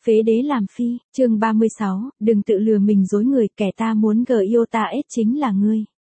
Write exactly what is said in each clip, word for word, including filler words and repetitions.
Phế đế làm phi, chương ba mươi sáu, đừng tự lừa mình dối người, kẻ ta muốn gờ yêu ta ết chính là ngươi.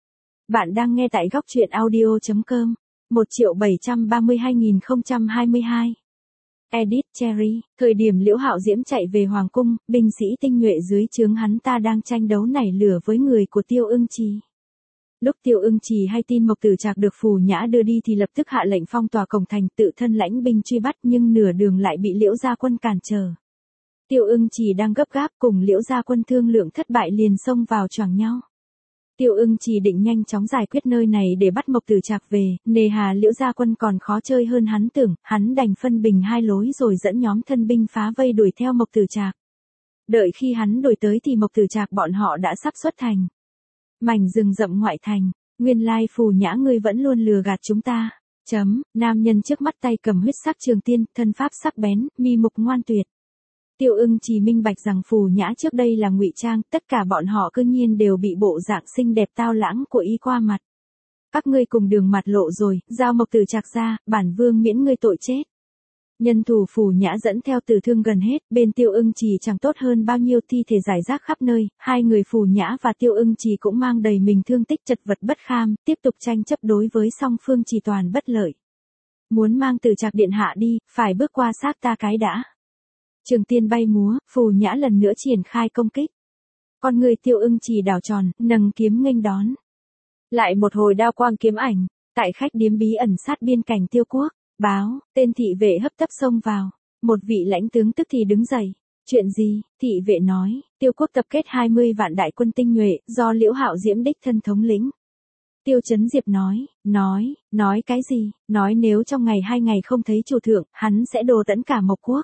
Bạn đang nghe tại góc truyện audio chấm com, một triệu bảy trăm ba mươi hai nghìn không trăm hai mươi hai. Edit Cherry, thời điểm Liễu Hạo Diễm chạy về Hoàng Cung, binh sĩ tinh nhuệ dưới trướng hắn ta đang tranh đấu nảy lửa với người của Tiêu Ưng Trì. Lúc Tiêu Ưng Trì hay tin Mộc Tử Trạc được Phù Nhã đưa đi thì lập tức hạ lệnh phong tỏa cổng thành, tự thân lãnh binh truy bắt, nhưng nửa đường lại bị Liễu gia quân cản trở. Tiêu Ưng Trì đang gấp gáp cùng Liễu gia quân thương lượng thất bại liền xông vào choảng nhau. Tiêu Ưng Trì định nhanh chóng giải quyết nơi này để bắt Mộc Tử Trạc về, nề hà Liễu gia quân còn khó chơi hơn hắn tưởng, hắn đành phân bình hai lối rồi dẫn nhóm thân binh phá vây đuổi theo Mộc Tử Trạc. Đợi khi hắn đuổi tới thì Mộc Tử Trạc bọn họ đã sắp xuất thành. Mảnh rừng rậm ngoại thành, nguyên lai Phù Nhã ngươi vẫn luôn lừa gạt chúng ta. Chấm, nam nhân trước mắt tay cầm huyết sắc trường tiên, thân pháp sắc bén, mi mục ngoan tuyệt. Tiêu Ưng Trì minh bạch rằng Phù Nhã trước đây là ngụy trang, tất cả bọn họ cư nhiên đều bị bộ dạng xinh đẹp tao lãng của y qua mặt. Các ngươi cùng đường mặt lộ rồi, giao Mộc Tử Trạc ra, bản vương miễn ngươi tội chết. Nhân thủ Phù Nhã dẫn theo Tử Thương gần hết, bên Tiêu Ưng Trì chẳng tốt hơn bao nhiêu, thi thể rải rác khắp nơi, hai người Phù Nhã và Tiêu Ưng Trì cũng mang đầy mình thương tích chật vật bất kham, tiếp tục tranh chấp đối với song phương chỉ toàn bất lợi. Muốn mang Tử Trạc điện hạ đi, phải bước qua xác ta cái đã. Trường tiên bay múa, Phù Nhã lần nữa triển khai công kích. Con người Tiêu Ưng Trì đảo tròn, nâng kiếm nghênh đón. Lại một hồi đao quang kiếm ảnh, tại khách điếm bí ẩn sát biên cảnh Tiêu Quốc. Báo, tên thị vệ hấp tấp xông vào. Một vị lãnh tướng tức thì đứng dậy. Chuyện gì? Thị vệ nói, Tiêu Quốc tập kết hai mươi vạn đại quân tinh nhuệ, do Liễu Hạo Diễm đích thân thống lĩnh. Tiêu Chấn Diệp nói, nói, nói cái gì? Nói nếu trong ngày hai ngày không thấy chủ thượng, hắn sẽ đồ tẫn cả Mộc Quốc.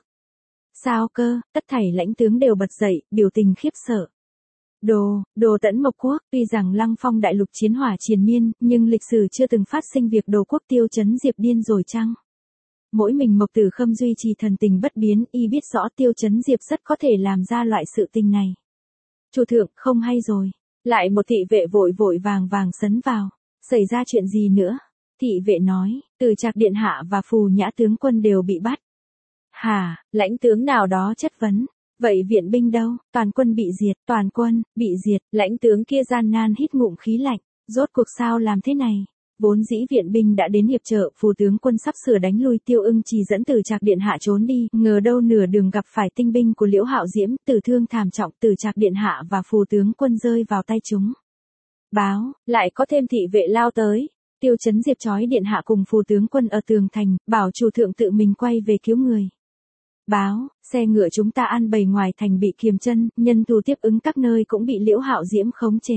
Sao cơ? Tất thảy lãnh tướng đều bật dậy, biểu tình khiếp sợ. Đồ, đồ tẫn Mộc Quốc, tuy rằng Lăng Phong đại lục chiến hỏa triền miên, nhưng lịch sử chưa từng phát sinh việc đồ quốc. Tiêu Chấn Diệp điên rồi chăng? Mỗi mình Mộc Tử Khâm duy trì thần tình bất biến, y biết rõ Tiêu Chấn Diệp rất có thể làm ra loại sự tình này. Chủ thượng, không hay rồi. Lại một thị vệ vội vội vàng vàng sấn vào. Xảy ra chuyện gì nữa? Thị vệ nói, Tử Trạc điện hạ và Phù Nhã tướng quân đều bị bắt. Hả, lãnh tướng nào đó chất vấn. Vậy viện binh đâu? Toàn quân bị diệt, toàn quân, bị diệt, lãnh tướng kia gian nan hít ngụm khí lạnh. Rốt cuộc sao làm thế này? Vốn dĩ viện binh đã đến hiệp trợ, Phù tướng quân sắp sửa đánh lui Tiêu Ưng Trì dẫn Tử Trạc điện hạ trốn đi, ngờ đâu nửa đường gặp phải tinh binh của Liễu Hạo Diễm, tử thương thảm trọng, Tử Trạc điện hạ và Phù tướng quân rơi vào tay chúng. Báo, lại có thêm thị vệ lao tới. Tiêu Chấn Diệp trói điện hạ cùng Phù tướng quân ở tường thành, bảo chủ thượng tự mình quay về cứu người. Báo, xe ngựa chúng ta ăn bầy ngoài thành bị kiềm chân, nhân thủ tiếp ứng các nơi cũng bị Liễu Hạo Diễm khống chế.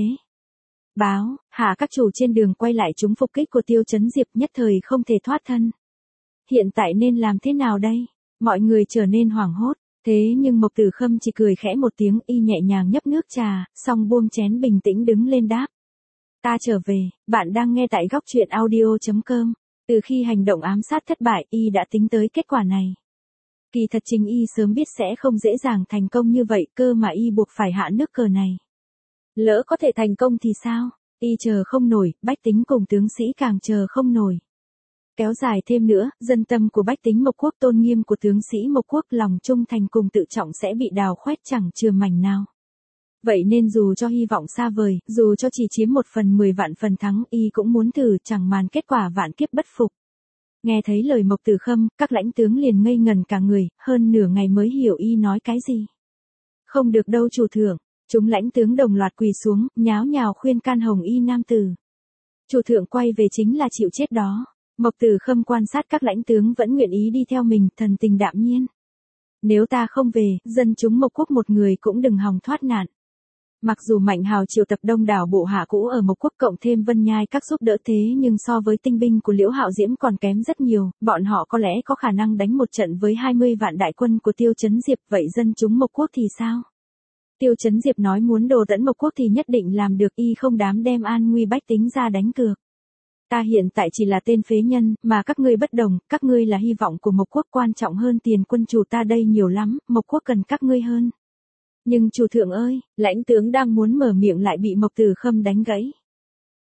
Báo, hạ các chủ trên đường quay lại chúng phục kích của Tiêu Chấn Diệp, nhất thời không thể thoát thân. Hiện tại nên làm thế nào đây? Mọi người trở nên hoảng hốt, thế nhưng Mộc Tử Khâm chỉ cười khẽ một tiếng, y nhẹ nhàng nhấp nước trà, xong buông chén bình tĩnh đứng lên đáp. Ta trở về, bạn đang nghe tại góc truyện audio chấm com. Từ khi hành động ám sát thất bại, y đã tính tới kết quả này. Kỳ thật chính y sớm biết sẽ không dễ dàng thành công như vậy, cơ mà y buộc phải hạ nước cờ này. Lỡ có thể thành công thì sao? Y chờ không nổi, bách tính cùng tướng sĩ càng chờ không nổi. Kéo dài thêm nữa, dân tâm của bách tính Mộc Quốc, tôn nghiêm của tướng sĩ Mộc Quốc, lòng trung thành cùng tự trọng sẽ bị đào khoét chẳng chừa mảnh nào. Vậy nên dù cho hy vọng xa vời, dù cho chỉ chiếm một phần mười vạn phần thắng, y cũng muốn thử, chẳng màn kết quả vạn kiếp bất phục. Nghe thấy lời Mộc Tử Khâm, các lãnh tướng liền ngây ngần cả người, hơn nửa ngày mới hiểu y nói cái gì. Không được đâu chủ thượng, chúng lãnh tướng đồng loạt quỳ xuống, nháo nhào khuyên can hồng y nam tử. Chủ thượng quay về chính là chịu chết đó. Mộc Tử Khâm quan sát các lãnh tướng vẫn nguyện ý đi theo mình, thần tình đạm nhiên. Nếu ta không về, dân chúng Mộc Quốc một người cũng đừng hòng thoát nạn. Mặc dù Mạnh Hào triệu tập đông đảo bộ hạ cũ ở Mộc Quốc cộng thêm Vân Nhai các giúp đỡ, thế nhưng so với tinh binh của Liễu Hạo Diễm còn kém rất nhiều, bọn họ có lẽ có khả năng đánh một trận với hai mươi vạn đại quân của Tiêu Chấn Diệp, vậy dân chúng Mộc Quốc thì sao? Tiêu Chấn Diệp nói muốn đồ tẫn Mộc Quốc thì nhất định làm được, y không dám đem an nguy bách tính ra đánh cược. Ta hiện tại chỉ là tên phế nhân, mà các ngươi bất đồng, các ngươi là hy vọng của Mộc Quốc, quan trọng hơn tiền quân chủ ta đây nhiều lắm, Mộc Quốc cần các ngươi hơn. Nhưng chủ thượng ơi, lãnh tướng đang muốn mở miệng lại bị Mộc Tử Khâm đánh gãy.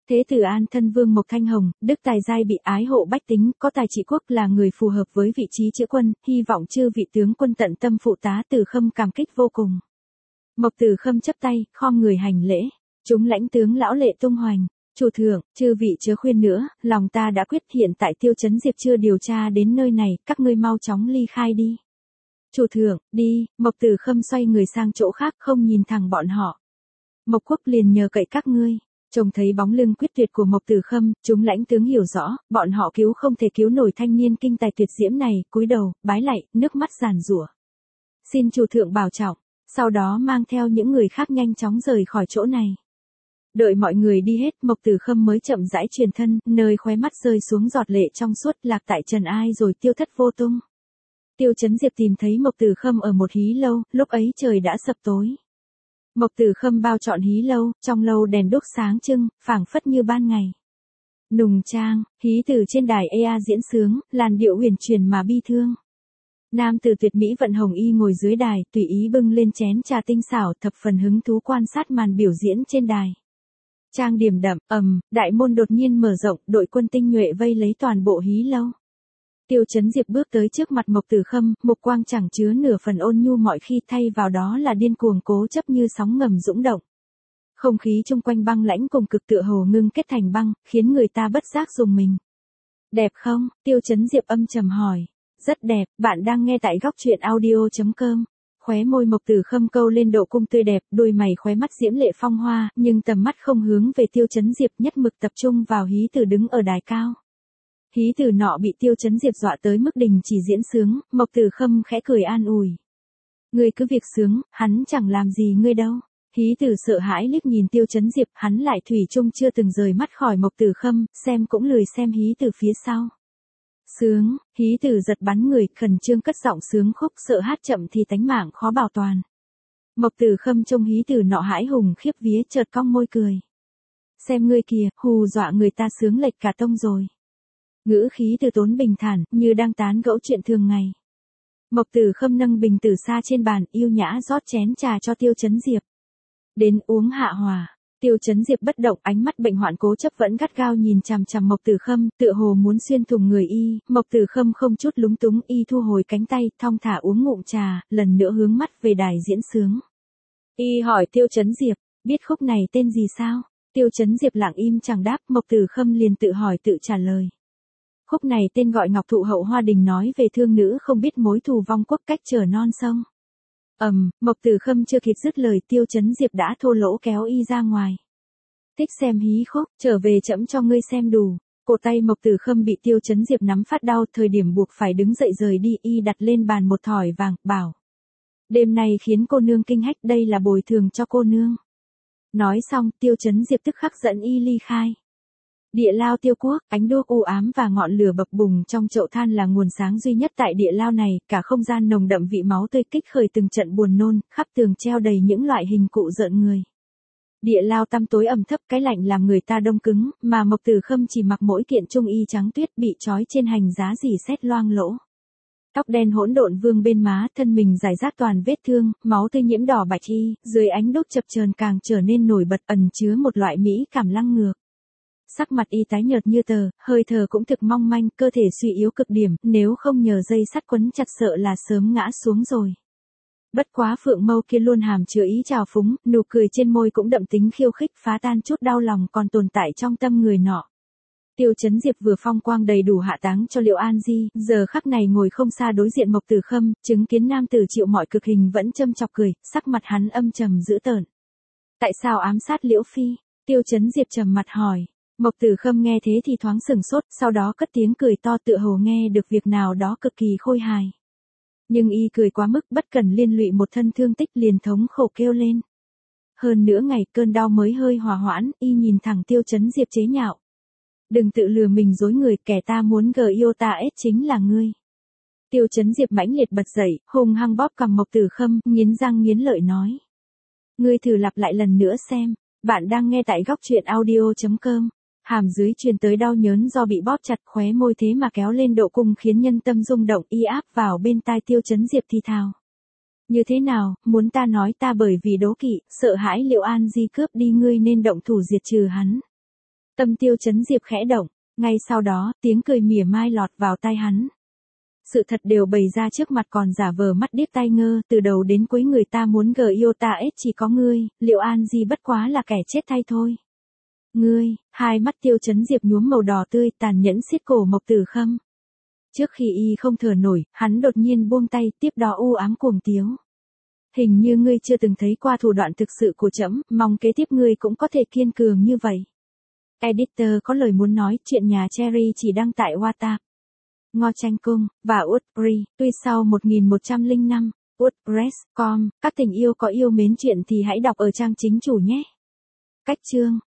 Thế tử An thân vương Mộc Thanh Hồng, đức tài giai bị ái hộ bách tính, có tài trị quốc là người phù hợp với vị trí chữa quân, hy vọng chư vị tướng quân tận tâm phụ tá. Từ Khâm cảm kích vô cùng. Mộc Từ Khâm chắp tay, khom người hành lễ. Chúng lãnh tướng lão lệ tung hoành. Chủ thượng, chư vị chớ khuyên nữa, lòng ta đã quyết, hiện tại Tiêu Chấn Diệp chưa điều tra đến nơi này, các ngươi mau chóng ly khai đi. Chủ thượng, đi. Mộc Từ Khâm xoay người sang chỗ khác, không nhìn thẳng bọn họ. Mộc Quốc liền nhờ cậy các ngươi. Trông thấy bóng lưng quyết tuyệt của Mộc Từ Khâm, chúng lãnh tướng hiểu rõ, bọn họ cứu không thể cứu nổi thanh niên kinh tài tuyệt diễm này, cúi đầu, bái lạy, nước mắt giàn giụa. Xin chủ thượng bảo trọng, sau đó mang theo những người khác nhanh chóng rời khỏi chỗ này. Đợi mọi người đi hết, Mộc Từ Khâm mới chậm rãi truyền thân, nơi khóe mắt rơi xuống giọt lệ trong suốt, lạc tại trần ai rồi tiêu thất vô tung. Tiêu Chấn Diệp tìm thấy Mộc Từ Khâm ở một hí lâu, lúc ấy trời đã sập tối. Mộc Từ Khâm bao trọn hí lâu, trong lâu đèn đuốc sáng trưng, phảng phất như ban ngày. Nùng trang, hí từ trên đài ea diễn sướng, làn điệu huyền truyền mà bi thương. Nam tử tuyệt mỹ vận hồng y ngồi dưới đài, tùy ý bưng lên chén trà tinh xảo, thập phần hứng thú quan sát màn biểu diễn trên đài. Trang điểm đậm, ầm, đại môn đột nhiên mở rộng, đội quân tinh nhuệ vây lấy toàn bộ hí lâu. Tiêu Chấn Diệp bước tới trước mặt Mộc Từ Khâm, mục quang chẳng chứa nửa phần ôn nhu mọi khi, thay vào đó là điên cuồng cố chấp như sóng ngầm dũng động. Không khí chung quanh băng lãnh cùng cực tựa hồ ngưng kết thành băng, khiến người ta bất giác rùng mình. Đẹp không? Tiêu Chấn Diệp âm trầm hỏi. Rất đẹp, bạn đang nghe tại góc truyện audio chấm com. Khóe môi Mộc Từ Khâm câu lên độ cung tươi đẹp, đôi mày khóe mắt diễm lệ phong hoa, nhưng tầm mắt không hướng về Tiêu Chấn Diệp, nhất mực tập trung vào hí từ đứng ở đài cao. Hí từ nọ bị Tiêu Chấn Diệp dọa tới mức đình chỉ diễn sướng, Mộc Từ Khâm khẽ cười an ủi. Ngươi cứ việc sướng, hắn chẳng làm gì ngươi đâu. Hí từ sợ hãi liếc nhìn Tiêu Chấn Diệp, hắn lại thủy chung chưa từng rời mắt khỏi Mộc Từ Khâm, xem cũng lười xem hí từ phía sau. Sướng, hí từ giật bắn người, khẩn trương cất giọng sướng khúc, sợ hát chậm thì tánh mạng khó bảo toàn. Mộc Từ Khâm trông hí từ nọ hãi hùng khiếp vía, chợt cong môi cười. Xem ngươi kìa, hù dọa người ta sướng lệch cả tông rồi. Ngữ khí từ tốn bình thản, như đang tán gẫu chuyện thường ngày. Mộc Từ Khâm nâng bình tử sa trên bàn, yêu nhã rót chén trà cho Tiêu Chấn Diệp. Đến uống hạ hòa. Tiêu Chấn Diệp bất động, ánh mắt bệnh hoạn cố chấp vẫn gắt gao nhìn chằm chằm Mộc Từ Khâm, tựa hồ muốn xuyên thủng người y. Mộc Từ Khâm không chút lúng túng, y thu hồi cánh tay, thong thả uống ngụm trà, lần nữa hướng mắt về đài diễn sướng. Y hỏi Tiêu Chấn Diệp, biết khúc này tên gì sao? Tiêu Chấn Diệp lặng im chẳng đáp, Mộc Từ Khâm liền tự hỏi tự trả lời. Khúc này tên gọi Ngọc Thụ Hậu Hoa Đình, nói về thương nữ không biết mối thù vong quốc, cách trở non sông. Ầm, um, Mộc Từ Khâm chưa kịp dứt lời, Tiêu Chấn Diệp đã thô lỗ kéo y ra ngoài. Thích xem hí khúc, trở về trẫm cho ngươi xem đủ. Cổ tay Mộc Từ Khâm bị Tiêu Chấn Diệp nắm phát đau, thời điểm buộc phải đứng dậy rời đi, y đặt lên bàn một thỏi vàng, bảo. Đêm nay khiến cô nương kinh hách, đây là bồi thường cho cô nương. Nói xong, Tiêu Chấn Diệp tức khắc dẫn y ly khai. Địa lao Tiêu Quốc, ánh đuốc u ám và ngọn lửa bập bùng trong chậu than là nguồn sáng duy nhất tại địa lao này, cả không gian nồng đậm vị máu tươi kích khởi từng trận buồn nôn, khắp tường treo đầy những loại hình cụ rợn người. Địa lao tăm tối ẩm thấp, cái lạnh làm người ta đông cứng, mà Mộc Từ Khâm chỉ mặc mỗi kiện trung y trắng tuyết, bị trói trên hành giá rỉ sét loang lỗ. Tóc đen hỗn độn vương bên má, thân mình rải rác toàn vết thương, máu tươi nhiễm đỏ bạch y, dưới ánh đuốc chập chờn càng trở nên nổi bật, ẩn chứa một loại mỹ cảm lăng ngược. Sắc mặt y tái nhợt như tờ, hơi thở cũng thực mong manh, cơ thể suy yếu cực điểm, nếu không nhờ dây sắt quấn chặt sợ là sớm ngã xuống rồi. Bất quá phượng mâu kia luôn hàm chứa ý trào phúng, nụ cười trên môi cũng đậm tính khiêu khích, phá tan chút đau lòng còn tồn tại trong tâm người nọ. Tiêu Chấn Diệp vừa phong quang đầy đủ hạ táng cho Liệu An Di, giờ khắc này ngồi không xa đối diện Mộc Từ Khâm, chứng kiến nam tử chịu mọi cực hình vẫn châm chọc cười, sắc mặt hắn âm trầm dữ tợn. Tại sao ám sát Liễu Phi? Tiêu Chấn Diệp trầm mặt hỏi. Mộc Từ Khâm nghe thế thì thoáng sửng sốt, sau đó cất tiếng cười to, tựa hồ nghe được việc nào đó cực kỳ khôi hài. Nhưng y cười quá mức, bất cần liên lụy một thân thương tích, liền thống khổ kêu lên. Hơn nữa ngày cơn đau mới hơi hòa hoãn, y nhìn thẳng Tiêu Chấn Diệp chế nhạo. Đừng tự lừa mình dối người, kẻ ta muốn gờ yêu ta ết chính là ngươi. Tiêu Chấn Diệp mãnh liệt bật dậy, hung hăng bóp cằm Mộc Từ Khâm, nghiến răng nghiến lợi nói. Ngươi thử lặp lại lần nữa xem, bạn đang nghe tại góc truyện audio chấm com. Hàm dưới truyền tới đau nhớn do bị bóp chặt, khóe môi thế mà kéo lên độ cung khiến nhân tâm rung động, y áp vào bên tai Tiêu Chấn Diệp thì thào. Như thế nào, muốn ta nói ta bởi vì đố kỵ, sợ hãi Liệu An Di cướp đi ngươi nên động thủ diệt trừ hắn. Tâm Tiêu Chấn Diệp khẽ động, ngay sau đó, tiếng cười mỉa mai lọt vào tai hắn. Sự thật đều bày ra trước mặt còn giả vờ mắt điếc tai ngơ, từ đầu đến cuối người ta muốn gờ yêu ta ết chỉ có ngươi, Liệu An Di bất quá là kẻ chết thay thôi. Ngươi, hai mắt Tiêu Chấn Diệp nhuốm màu đỏ tươi, tàn nhẫn siết cổ Mộc Tử Khâm. Trước khi y không thở nổi, hắn đột nhiên buông tay, tiếp đó u ám cuồng tiếu. Hình như ngươi chưa từng thấy qua thủ đoạn thực sự của trẫm, mong kế tiếp ngươi cũng có thể kiên cường như vậy. Editor có lời muốn nói, chuyện nhà Cherry chỉ đăng tại WhatsApp. Ngo Tranh Cung, và Woodbury, tuy sau một nghìn một trăm lẻ năm, WordPress chấm com, các tình yêu có yêu mến chuyện thì hãy đọc ở trang chính chủ nhé. Cách chương